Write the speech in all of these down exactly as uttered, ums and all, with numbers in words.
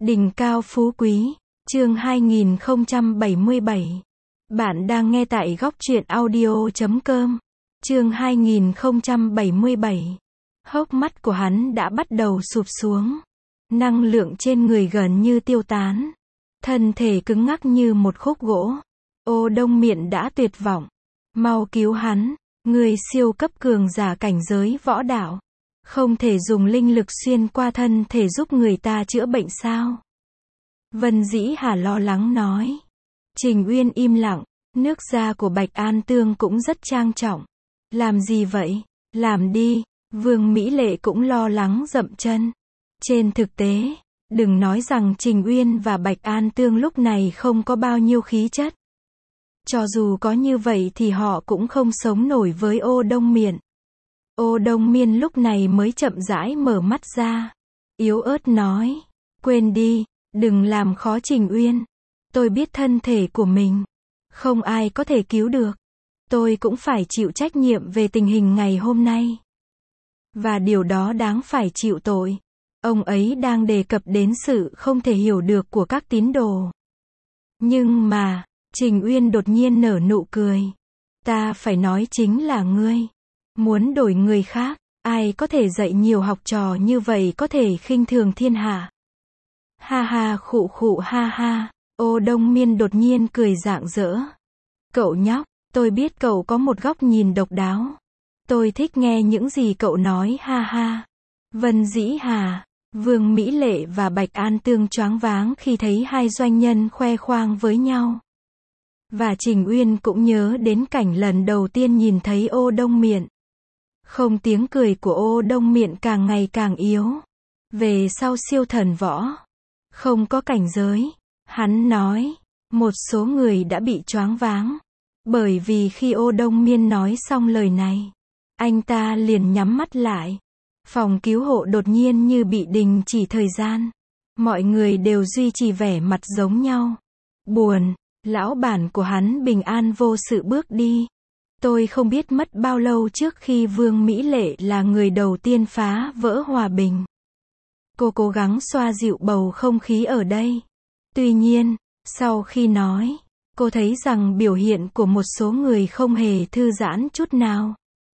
Đỉnh cao phú quý, chương hai nghìn không trăm bảy mươi bảy. Bạn đang nghe tại góc truyện audio chấm com. Chương hai nghìn không trăm bảy mươi bảy. Hốc mắt của hắn đã bắt đầu sụp xuống. Năng lượng trên người gần như tiêu tán. Thân thể cứng ngắc như một khúc gỗ. Ô Đông Miện đã tuyệt vọng. Mau cứu hắn, người siêu cấp cường giả cảnh giới võ đạo. Không thể dùng linh lực xuyên qua thân thể giúp người ta chữa bệnh sao? Vân Dĩ Hà lo lắng nói. Trình Uyên im lặng, nước da của Bạch An Tương cũng rất trang trọng. Làm gì vậy? Làm đi. Vương Mỹ Lệ cũng lo lắng dậm chân. Trên thực tế, đừng nói rằng Trình Uyên và Bạch An Tương lúc này không có bao nhiêu khí chất. Cho dù có như vậy thì họ cũng không sống nổi với Ô Đông Miện. Ô Đông Miên lúc này mới chậm rãi mở mắt ra. Yếu ớt nói. Quên đi, đừng làm khó Trình Uyên. Tôi biết thân thể của mình. Không ai có thể cứu được. Tôi cũng phải chịu trách nhiệm về tình hình ngày hôm nay. Và điều đó đáng phải chịu tội. Ông ấy đang đề cập đến sự không thể hiểu được của các tín đồ. Nhưng mà, Trình Uyên đột nhiên nở nụ cười. Ta phải nói chính là ngươi. Muốn đổi người khác, ai có thể dạy nhiều học trò như vậy có thể khinh thường thiên hạ. Ha ha khụ khụ ha ha, Ô Đông Miên đột nhiên cười rạng rỡ. Cậu nhóc, tôi biết cậu có một góc nhìn độc đáo. Tôi thích nghe những gì cậu nói ha ha. Vân Dĩ Hà, Vương Mỹ Lệ và Bạch An Tương choáng váng khi thấy hai doanh nhân khoe khoang với nhau. Và Trình Uyên cũng nhớ đến cảnh lần đầu tiên nhìn thấy Ô Đông Miện. Không, tiếng cười của Ô Đông Miện càng ngày càng yếu. Về sau siêu thần võ. Không có cảnh giới. Hắn nói. Một số người đã bị choáng váng. Bởi vì khi Ô Đông Miên nói xong lời này, anh ta liền nhắm mắt lại. Phòng cứu hộ đột nhiên như bị đình chỉ thời gian. Mọi người đều duy trì vẻ mặt giống nhau. Buồn. Lão bản của hắn bình an vô sự bước đi. Tôi không biết mất bao lâu trước khi Vương Mỹ Lệ là người đầu tiên phá vỡ hòa bình. Cô cố gắng xoa dịu bầu không khí ở đây. Tuy nhiên, sau khi nói, cô thấy rằng biểu hiện của một số người không hề thư giãn chút nào.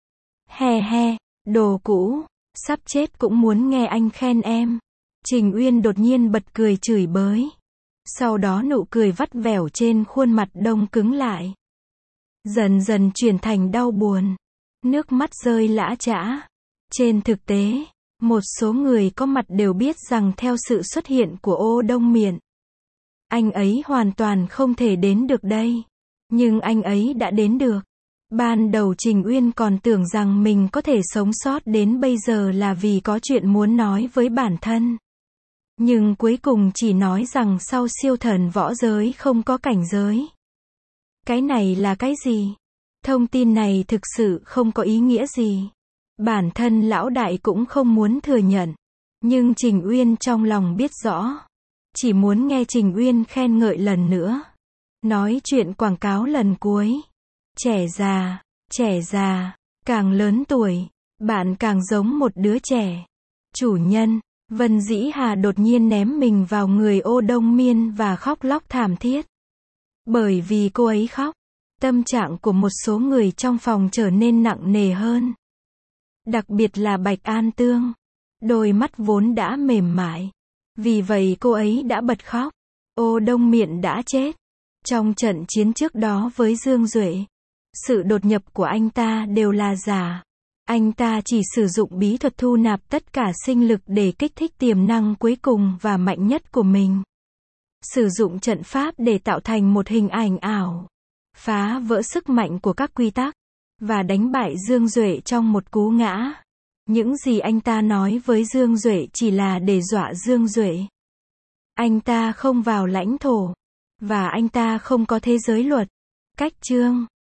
He he, đồ cũ, sắp chết cũng muốn nghe anh khen em. Trình Uyên đột nhiên bật cười chửi bới. Sau đó nụ cười vắt vẻo trên khuôn mặt đông cứng lại. Dần dần chuyển thành đau buồn. Nước mắt rơi lã chã. Trên thực tế, một số người có mặt đều biết rằng theo sự xuất hiện của Ô Đông Miện, anh ấy hoàn toàn không thể đến được đây. Nhưng anh ấy đã đến được. Ban đầu Trình Uyên còn tưởng rằng mình có thể sống sót đến bây giờ là vì có chuyện muốn nói với bản thân. Nhưng cuối cùng chỉ nói rằng sau siêu thần võ giới không có cảnh giới. Cái này là cái gì? Thông tin này thực sự không có ý nghĩa gì. Bản thân lão đại cũng không muốn thừa nhận. Nhưng Trình Uyên trong lòng biết rõ. Chỉ muốn nghe Trình Uyên khen ngợi lần nữa. Nói chuyện quảng cáo lần cuối. Trẻ già, trẻ già, càng lớn tuổi, bạn càng giống một đứa trẻ. Chủ nhân, Vân Dĩ Hà đột nhiên ném mình vào người Ô Đông Miên và khóc lóc thảm thiết. Bởi vì cô ấy khóc, tâm trạng của một số người trong phòng trở nên nặng nề hơn. Đặc biệt là Bạch An Tương. Đôi mắt vốn đã mềm mại. Vì vậy cô ấy đã bật khóc. Ô Đông Miện đã chết. Trong trận chiến trước đó với Dương Duệ, sự đột nhập của anh ta đều là giả. Anh ta chỉ sử dụng bí thuật thu nạp tất cả sinh lực để kích thích tiềm năng cuối cùng và mạnh nhất của mình. Sử dụng trận pháp để tạo thành một hình ảnh ảo. Phá vỡ sức mạnh của các quy tắc. Và đánh bại Dương Duệ trong một cú ngã. Những gì anh ta nói với Dương Duệ chỉ là để dọa Dương Duệ. Anh ta không vào lãnh thổ. Và anh ta không có thế giới luật. Cách chương.